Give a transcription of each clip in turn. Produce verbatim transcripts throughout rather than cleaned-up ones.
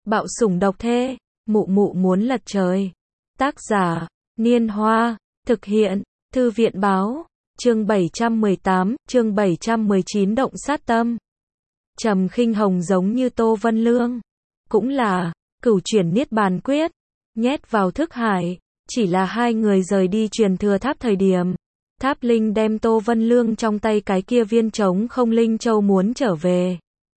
Bạo sủng độc thê, mụ mụ muốn lật trời. Tác giả, Niên Hoa, thực hiện, Thư viện báo, chương bảy trăm mười tám, chương bảy trăm mười chín động sát tâm. Trầm Khinh Hồng giống như Tô Vân Lương, cũng là cửu chuyển niết bàn quyết, nhét vào thức hải, chỉ là hai người rời đi truyền thừa tháp thời điểm. Tháp Linh đem Tô Vân Lương trong tay cái kia viên trống không linh châu muốn trở về.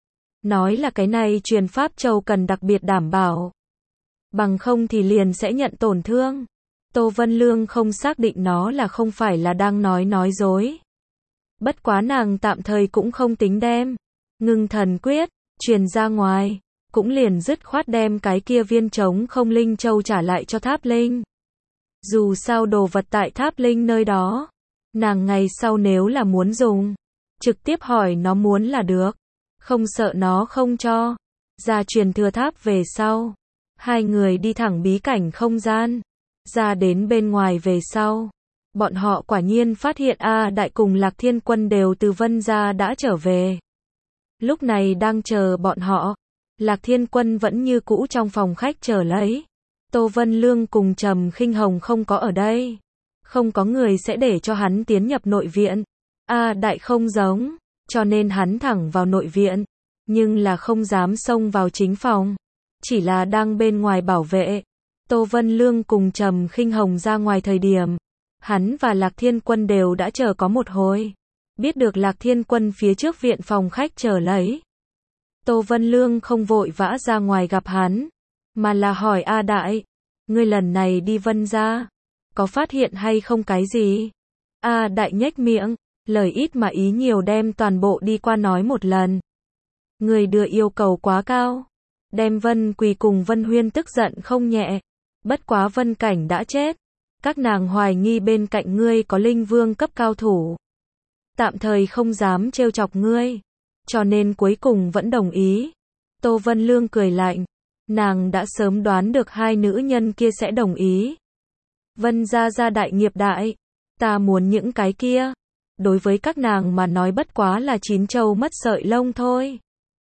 Nói là cái này truyền pháp châu cần đặc biệt đảm bảo. Bằng không thì liền sẽ nhận tổn thương. Tô Vân Lương không xác định nó là không phải là đang nói nói dối. Bất quá nàng tạm thời cũng không tính đem Ngưng Thần Quyết truyền ra ngoài, cũng liền dứt khoát đem cái kia viên trống không linh châu trả lại cho Tháp Linh. Dù sao đồ vật tại Tháp Linh nơi đó, nàng ngày sau nếu là muốn dùng, trực tiếp hỏi nó muốn là được, không sợ nó không cho. Ra truyền thừa tháp về sau, hai người đi thẳng bí cảnh không gian, ra đến bên ngoài về sau, bọn họ quả nhiên phát hiện A Đại cùng Lạc Thiên Quân đều từ Vân gia đã trở về. Lúc này đang chờ bọn họ, Lạc Thiên Quân vẫn như cũ trong phòng khách chờ lấy. Tô Vân Lương cùng Trầm Khinh Hồng không có ở đây, không có người sẽ để cho hắn tiến nhập nội viện. A Đại không giống, cho nên hắn thẳng vào nội viện, nhưng là không dám xông vào chính phòng, chỉ là đang bên ngoài bảo vệ. Tô Vân Lương cùng Trầm Khinh Hồng ra ngoài thời điểm, hắn và Lạc Thiên Quân đều đã chờ có một hồi. Biết được Lạc Thiên Quân phía trước viện phòng khách chờ lấy, Tô Vân Lương không vội vã ra ngoài gặp hắn, mà là hỏi A Đại, ngươi lần này đi Vân gia, có phát hiện hay không cái gì? A Đại nhếch miệng, lời ít mà ý nhiều đem toàn bộ đi qua nói một lần. Người đưa yêu cầu quá cao, đem Vân Quỳ cùng Vân Huyên tức giận không nhẹ. Bất quá Vân Cảnh đã chết, các nàng hoài nghi bên cạnh ngươi có linh vương cấp cao thủ, tạm thời không dám trêu chọc ngươi, cho nên cuối cùng vẫn đồng ý. Tô Vân Lương cười lạnh, nàng đã sớm đoán được hai nữ nhân kia sẽ đồng ý. Vân gia gia đại nghiệp đại, ta muốn những cái kia, đối với các nàng mà nói bất quá là chín châu mất sợi lông thôi.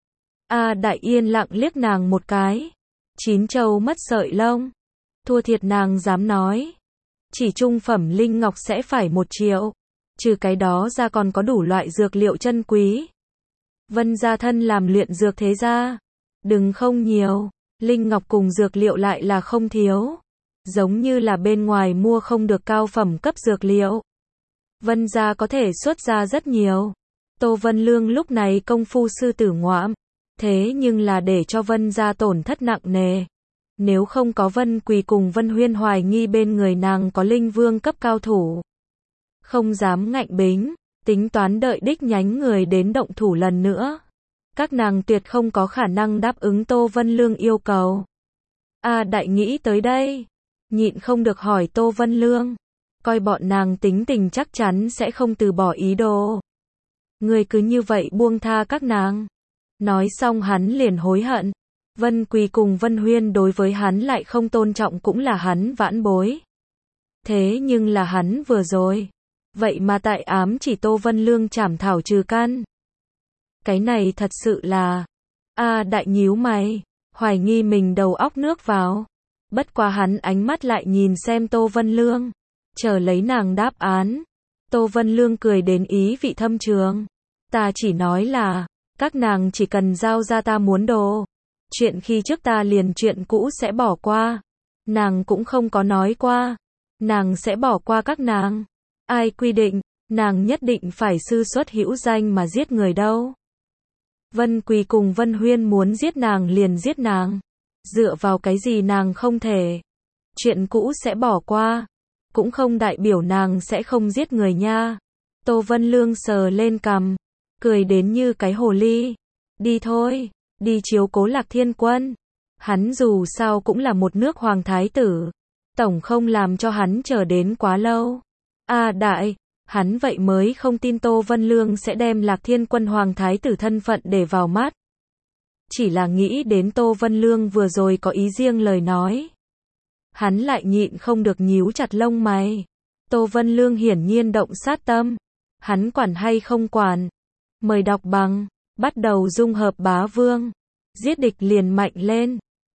A Đại yên lặng liếc nàng một cái, chín châu mất sợi lông, thua thiệt nàng dám nói. Chỉ trung phẩm linh ngọc sẽ phải một triệu, trừ cái đó ra còn có đủ loại dược liệu chân quý. Vân gia thân làm luyện dược thế gia, đừng không nhiều, linh ngọc cùng dược liệu lại là không thiếu, giống như là bên ngoài mua không được cao phẩm cấp dược liệu. Vân gia có thể xuất ra rất nhiều. Tô Vân Lương lúc này công phu sư tử ngoạm, thế nhưng là để cho Vân gia tổn thất nặng nề. Nếu không có Vân Quỳ cùng Vân Huyên hoài nghi bên người nàng có linh vương cấp cao thủ, không dám ngạnh bính, tính toán đợi đích nhánh người đến động thủ lần nữa, các nàng tuyệt không có khả năng đáp ứng Tô Vân Lương yêu cầu. A Đại nghĩ tới đây, nhịn không được hỏi Tô Vân Lương, coi bọn nàng tính tình chắc chắn sẽ không từ bỏ ý đồ. Người cứ như vậy buông tha các nàng. Nói xong hắn liền hối hận. Vân Quỳ cùng Vân Huyên đối với hắn lại không tôn trọng cũng là hắn vãn bối. Thế nhưng là hắn vừa rồi, vậy mà tại ám chỉ Tô Vân Lương trảm thảo trừ căn. Cái này thật sự là... A Đại nhíu mày, hoài nghi mình đầu óc nước vào. Bất quá hắn ánh mắt lại nhìn xem Tô Vân Lương, chờ lấy nàng đáp án. Tô Vân Lương cười đến ý vị thâm trường. Ta chỉ nói là, các nàng chỉ cần giao ra ta muốn đồ. Chuyện khi trước ta liền chuyện cũ sẽ bỏ qua. Nàng cũng không có nói qua, nàng sẽ bỏ qua các nàng. Ai quy định, nàng nhất định phải sư xuất hữu danh mà giết người đâu. Vân Quỳ cùng Vân Huyên muốn giết nàng liền giết nàng. Dựa vào cái gì nàng không thể? Chuyện cũ sẽ bỏ qua, cũng không đại biểu nàng sẽ không giết người nha. Tô Vân Lương sờ lên cằm, cười đến như cái hồ ly. Đi thôi, đi chiếu cố Lạc Thiên Quân. Hắn dù sao cũng là một nước hoàng thái tử, tổng không làm cho hắn chờ đến quá lâu. A Đại, hắn vậy mới không tin Tô Vân Lương sẽ đem Lạc Thiên Quân hoàng thái tử thân phận để vào mắt. Chỉ là nghĩ đến Tô Vân Lương vừa rồi có ý riêng lời nói, hắn lại nhịn không được nhíu chặt lông mày. Tô Vân Lương hiển nhiên động sát tâm, hắn quản hay không quản. Mời đọc bằng, bắt đầu dung hợp bá vương, giết địch liền mạnh lên.